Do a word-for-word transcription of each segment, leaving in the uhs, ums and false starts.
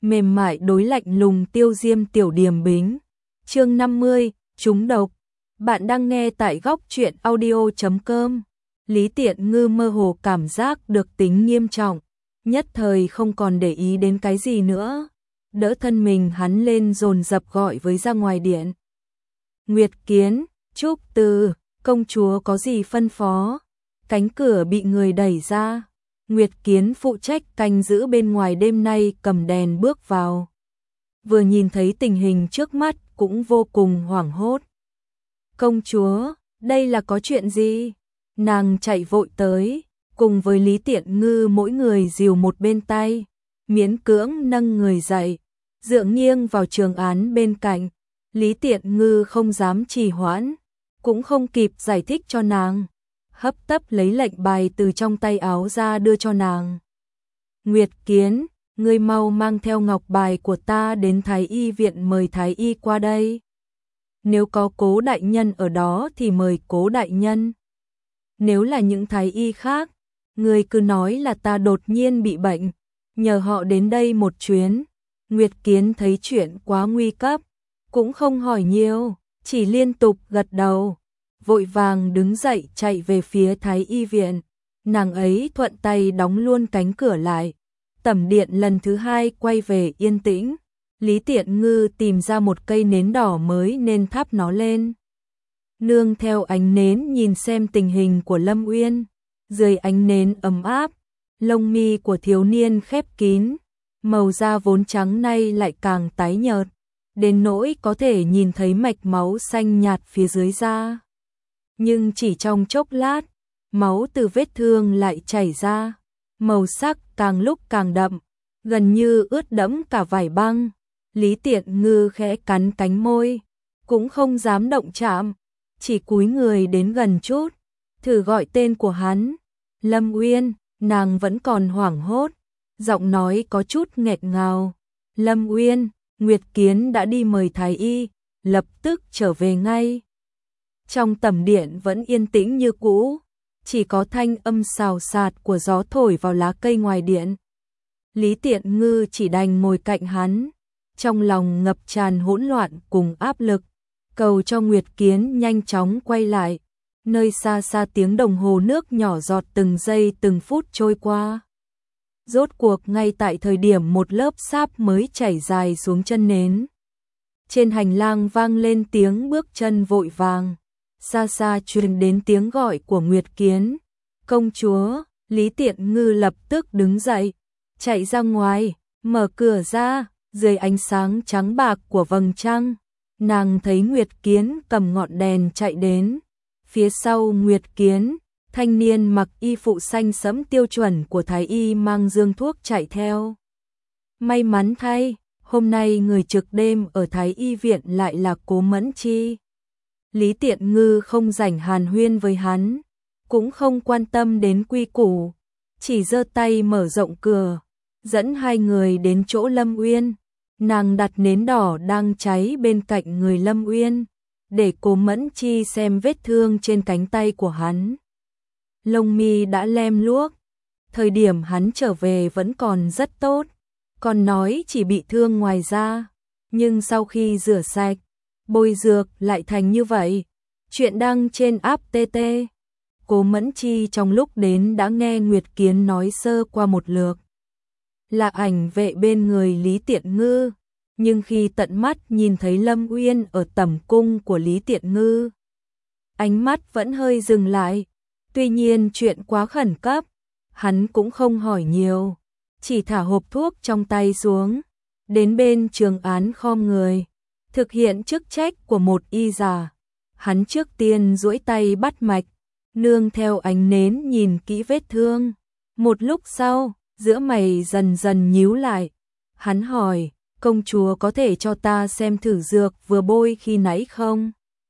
mềm mại đối lạnh lùng tiêu diêm tiểu điềm bính. Chương năm mươi, trúng độc. Bạn đang nghe tại góc truyện audio chấm com. Lý Tiện Ngư mơ hồ cảm giác được tính nghiêm trọng, nhất thời không còn để ý đến cái gì nữa. Đỡ thân mình hắn lên dồn dập gọi với ra ngoài điện. Nguyệt Kiến, Trúc Từ, công chúa có gì phân phó? Cánh cửa bị người đẩy ra. Nguyệt Kiến phụ trách canh giữ bên ngoài đêm nay cầm đèn bước vào. Vừa nhìn thấy tình hình trước mắt cũng vô cùng hoảng hốt. Công chúa, đây là có chuyện gì? Nàng chạy vội tới, cùng với Lý Tiện Ngư mỗi người dìu một bên tay, miễn cưỡng nâng người dậy, dựa nghiêng vào trường án bên cạnh. Lý Tiện Ngư không dám trì hoãn, cũng không kịp giải thích cho nàng, hấp tấp lấy lệnh bài từ trong tay áo ra đưa cho nàng. Nguyệt Kiến, ngươi mau mang theo ngọc bài của ta đến Thái Y viện mời Thái Y qua đây. Nếu có Cố đại nhân ở đó thì mời Cố đại nhân. Nếu là những Thái Y khác, ngươi cứ nói là ta đột nhiên bị bệnh, nhờ họ đến đây một chuyến. Nguyệt Kiến thấy chuyện quá nguy cấp, cũng không hỏi nhiều, chỉ liên tục gật đầu, vội vàng đứng dậy chạy về phía Thái Y viện. Nàng ấy thuận tay đóng luôn cánh cửa lại. Tẩm điện lần thứ hai quay về yên tĩnh. Lý Tiện Ngư tìm ra một cây nến đỏ mới nên thắp nó lên. Nương theo ánh nến nhìn xem tình hình của Lâm Uyên. Dưới ánh nến ấm áp, lông mi của thiếu niên khép kín, màu da vốn trắng nay lại càng tái nhợt, đến nỗi có thể nhìn thấy mạch máu xanh nhạt phía dưới da. Nhưng chỉ trong chốc lát, máu từ vết thương lại chảy ra, màu sắc càng lúc càng đậm, gần như ướt đẫm cả vải băng. Lý Tiện Ngư khẽ cắn cánh môi, cũng không dám động chạm, chỉ cúi người đến gần chút, thử gọi tên của hắn. Lâm Uyên, nàng vẫn còn hoảng hốt, giọng nói có chút nghẹt ngào. Lâm Uyên, Nguyệt Kiến đã đi mời Thái Y, lập tức trở về ngay. Trong tẩm điện vẫn yên tĩnh như cũ, chỉ có thanh âm xào xạc của gió thổi vào lá cây ngoài điện. Lý Tiện Ngư chỉ đành ngồi cạnh hắn, trong lòng ngập tràn hỗn loạn cùng áp lực, cầu cho Nguyệt Kiến nhanh chóng quay lại. Nơi xa xa tiếng đồng hồ nước nhỏ giọt từng giây từng phút trôi qua. Rốt cuộc ngay tại thời điểm một lớp sáp mới chảy dài xuống chân nến. Trên hành lang vang lên tiếng bước chân vội vàng, xa xa truyền đến tiếng gọi của Nguyệt Kiến. Công chúa, Lý Tiện Ngư lập tức đứng dậy, chạy ra ngoài, mở cửa ra, dưới ánh sáng trắng bạc của vầng trăng, nàng thấy Nguyệt Kiến cầm ngọn đèn chạy đến. Phía sau Nguyệt Kiến, thanh niên mặc y phụ xanh sẫm tiêu chuẩn của Thái Y mang dương thuốc chạy theo. May mắn thay, hôm nay người trực đêm ở Thái Y viện lại là Cố Mẫn Chi. Lý Tiện Ngư không rảnh hàn huyên với hắn, cũng không quan tâm đến quy củ, chỉ giơ tay mở rộng cửa, dẫn hai người đến chỗ Lâm Uyên. Nàng đặt nến đỏ đang cháy bên cạnh người Lâm Uyên, để Cố Mẫn Chi xem vết thương trên cánh tay của hắn. Lông mi đã lem luốc, thời điểm hắn trở về vẫn còn rất tốt, còn nói chỉ bị thương ngoài da, nhưng sau khi rửa sạch, bôi dược lại thành như vậy. Chuyện đăng trên app tê tê. Cố Mẫn Chi trong lúc đến đã nghe Nguyệt Kiến nói sơ qua một lượt. Là ảnh vệ bên người Lý Tiện Ngư, nhưng khi tận mắt nhìn thấy Lâm Uyên ở tẩm cung của Lý Tiện Ngư, ánh mắt vẫn hơi dừng lại. Tuy nhiên chuyện quá khẩn cấp, hắn cũng không hỏi nhiều, chỉ thả hộp thuốc trong tay xuống, đến bên trường án khom người, thực hiện chức trách của một y giả. Hắn trước tiên duỗi tay bắt mạch, nương theo ánh nến nhìn kỹ vết thương. Một lúc sau, giữa mày dần dần nhíu lại, hắn hỏi, công chúa có thể cho ta xem thử dược vừa bôi khi nãy không?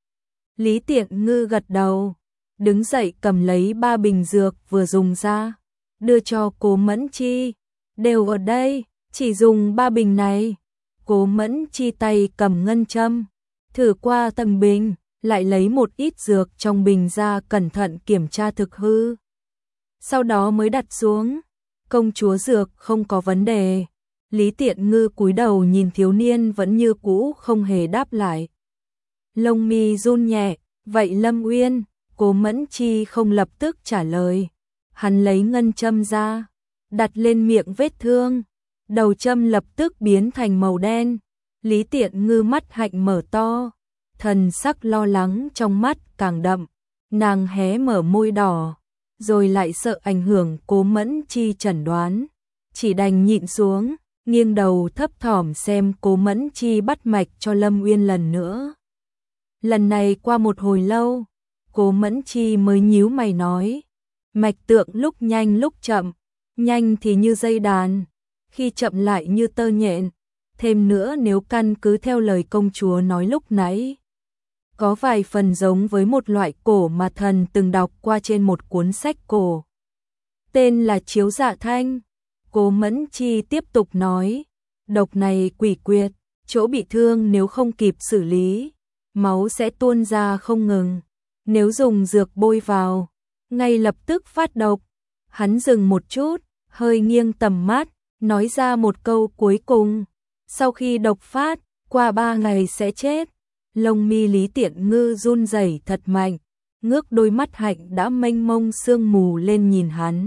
Lý Tiện Ngư gật đầu, đứng dậy cầm lấy ba bình dược vừa dùng ra, đưa cho Cố Mẫn Chi. Đều ở đây, chỉ dùng ba bình này. Cố Mẫn Chi tay cầm ngân châm, thử qua từng bình, lại lấy một ít dược trong bình ra cẩn thận kiểm tra thực hư. Sau đó mới đặt xuống. Công chúa dược không có vấn đề. Lý Tiện Ngư cúi đầu nhìn thiếu niên vẫn như cũ không hề đáp lại. Lông mi run nhẹ, vậy Lâm Uyên, Cố Mẫn Chi không lập tức trả lời. Hắn lấy ngân châm ra, đặt lên miệng vết thương. Đầu châm lập tức biến thành màu đen. Lý Tiện Ngư mắt hạnh mở to, thần sắc lo lắng trong mắt càng đậm. Nàng hé mở môi đỏ, rồi lại sợ ảnh hưởng Cố Mẫn Chi chẩn đoán, chỉ đành nhịn xuống, nghiêng đầu thấp thỏm xem Cố Mẫn Chi bắt mạch cho Lâm Uyên lần nữa. Lần này qua một hồi lâu, Cố Mẫn Chi mới nhíu mày nói, mạch tượng lúc nhanh lúc chậm, nhanh thì như dây đàn, khi chậm lại như tơ nhện. Thêm nữa nếu căn cứ theo lời công chúa nói lúc nãy, có vài phần giống với một loại cổ mà thần từng đọc qua trên một cuốn sách cổ. Tên là Chiếu Dạ Thanh. Cố Mẫn Chi tiếp tục nói, độc này quỷ quyệt, chỗ bị thương nếu không kịp xử lý, máu sẽ tuôn ra không ngừng. Nếu dùng dược bôi vào, ngay lập tức phát độc. Hắn dừng một chút, hơi nghiêng tầm mắt, nói ra một câu cuối cùng. Sau khi độc phát, qua ba ngày sẽ chết. Lông mi Lý Tiện Ngư run rẩy thật mạnh, ngước đôi mắt hạnh đã mênh mông sương mù lên nhìn hắn.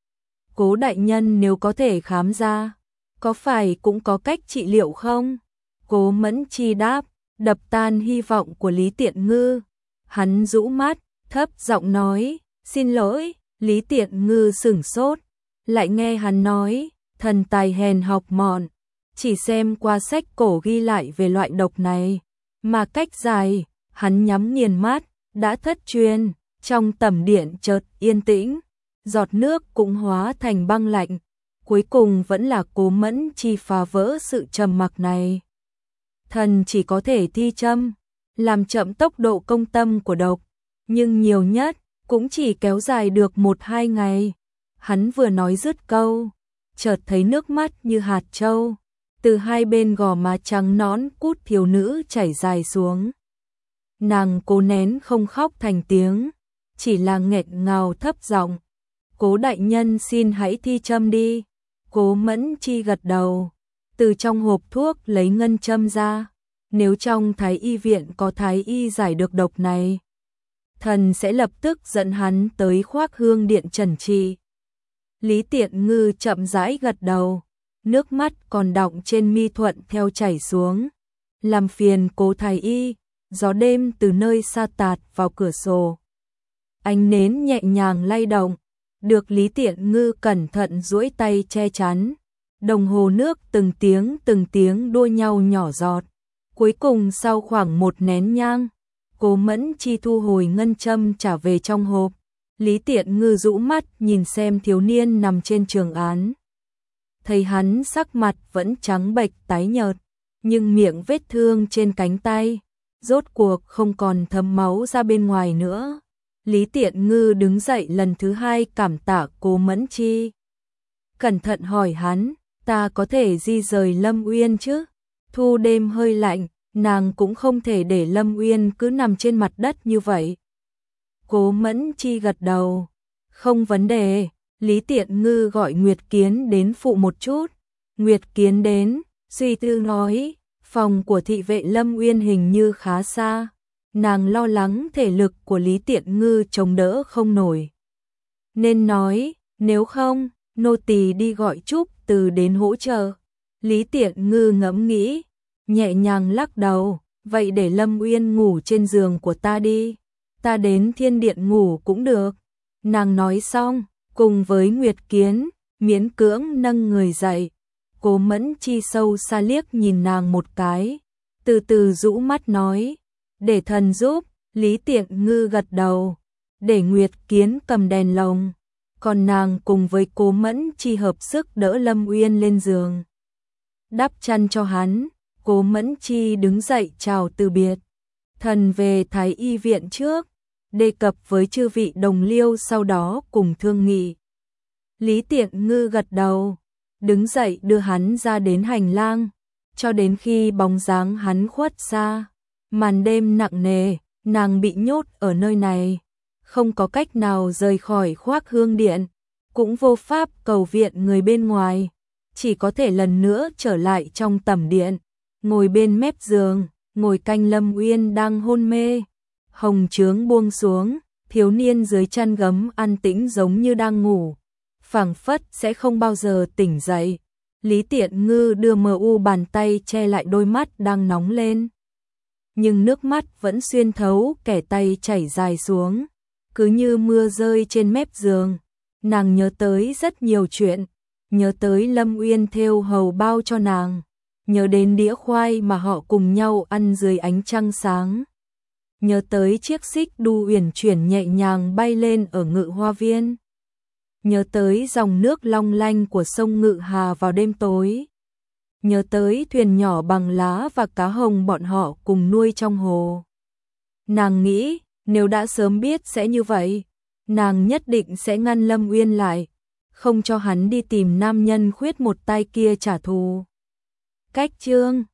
Cố đại nhân nếu có thể khám ra, có phải cũng có cách trị liệu không? Cố Mẫn Chi đáp, đập tan hy vọng của Lý Tiện Ngư. Hắn rũ mắt, thấp giọng nói, xin lỗi. Lý Tiện Ngư sửng sốt, lại nghe hắn nói, thần tài hèn học mọn, chỉ xem qua sách cổ ghi lại về loại độc này, mà cách dài. Hắn nhắm nghiền mắt, đã thất truyền. Trong tầm điện chợt yên tĩnh, giọt nước cũng hóa thành băng lạnh. Cuối cùng vẫn là Cố Mẫn Chi phá vỡ sự trầm mặc này. Thần chỉ có thể thi châm, làm chậm tốc độ công tâm của độc, nhưng nhiều nhất cũng chỉ kéo dài được một hai ngày. Hắn vừa nói dứt câu, chợt thấy nước mắt như hạt trâu từ hai bên gò má trắng nõn cút thiếu nữ chảy dài xuống. Nàng cố nén không khóc thành tiếng, chỉ là nghẹn ngào thấp giọng, Cố đại nhân xin hãy thi châm đi. Cố Mẫn Chi gật đầu, từ trong hộp thuốc lấy ngân châm ra. Nếu trong thái y viện có thái y giải được độc này, thần sẽ lập tức dẫn hắn tới Khoác Hương điện trần trị. Lý Tiện Ngư chậm rãi gật đầu, nước mắt còn đọng trên mi thuận theo chảy xuống. Làm phiền Cố thái y. Gió đêm từ nơi xa tạt vào cửa sổ, ánh nến nhẹ nhàng lay động, được Lý Tiện Ngư cẩn thận duỗi tay che chắn. Đồng hồ nước từng tiếng từng tiếng đua nhau nhỏ giọt. Cuối cùng sau khoảng một nén nhang, Cố Mẫn Chi thu hồi ngân châm trả về trong hộp. Lý Tiện Ngư rũ mắt nhìn xem thiếu niên nằm trên trường án. Thấy hắn sắc mặt vẫn trắng bệch tái nhợt, nhưng miệng vết thương trên cánh tay rốt cuộc không còn thấm máu ra bên ngoài nữa. Lý Tiện Ngư đứng dậy lần thứ hai cảm tạ Cố Mẫn Chi. Cẩn thận hỏi hắn, ta có thể di rời Lâm Uyên chứ? Thu đêm hơi lạnh, nàng cũng không thể để Lâm Uyên cứ nằm trên mặt đất như vậy. Cố Mẫn Chi gật đầu, không vấn đề. Lý Tiện Ngư gọi Nguyệt Kiến đến phụ một chút. Nguyệt Kiến đến, suy tư nói, phòng của thị vệ Lâm Uyên hình như khá xa. Nàng lo lắng thể lực của Lý Tiện Ngư chống đỡ không nổi, nên nói, nếu không, nô tỳ đi gọi Trúc Từ đến hỗ trợ. Lý Tiện Ngư ngẫm nghĩ, nhẹ nhàng lắc đầu, vậy để Lâm Uyên ngủ trên giường của ta đi, ta đến thiên điện ngủ cũng được. Nàng nói xong, cùng với Nguyệt Kiến, miễn cưỡng nâng người dậy. Cố Mẫn Chi sâu xa liếc nhìn nàng một cái, từ từ rũ mắt nói, để thần giúp. Lý Tiện Ngư gật đầu, để Nguyệt Kiến cầm đèn lồng, còn nàng cùng với Cố Mẫn Chi hợp sức đỡ Lâm Uyên lên giường, đắp chăn cho hắn. Cố Mẫn Chi đứng dậy chào từ biệt, thần về thái y viện trước, đề cập với chư vị đồng liêu sau đó cùng thương nghị. Lý Tiện Ngư gật đầu, đứng dậy đưa hắn ra đến hành lang, cho đến khi bóng dáng hắn khuất xa. Màn đêm nặng nề, nàng bị nhốt ở nơi này, không có cách nào rời khỏi Khoác Hương điện, cũng vô pháp cầu viện người bên ngoài. chỉ có thể lần nữa trở lại trong tẩm điện, ngồi bên mép giường, ngồi canh Lâm Uyên đang hôn mê. Hồng trướng buông xuống, thiếu niên dưới chăn gấm an tĩnh giống như đang ngủ, phảng phất sẽ không bao giờ tỉnh dậy. Lý Tiện Ngư đưa mờ u bàn tay che lại đôi mắt đang nóng lên. Nhưng nước mắt vẫn xuyên thấu kẻ tay chảy dài xuống, cứ như mưa rơi trên mép giường. Nàng nhớ tới rất nhiều chuyện, nhớ tới Lâm Uyên thêu hầu bao cho nàng, nhớ đến đĩa khoai mà họ cùng nhau ăn dưới ánh trăng sáng, nhớ tới chiếc xích đu uyển chuyển nhẹ nhàng bay lên ở Ngự Hoa Viên, nhớ tới dòng nước long lanh của sông Ngự Hà vào đêm tối, nhớ tới thuyền nhỏ bằng lá và cá hồng bọn họ cùng nuôi trong hồ. Nàng nghĩ, nếu đã sớm biết sẽ như vậy, nàng nhất định sẽ ngăn Lâm Uyên lại, không cho hắn đi tìm nam nhân khuyết một tay kia trả thù. Cách chương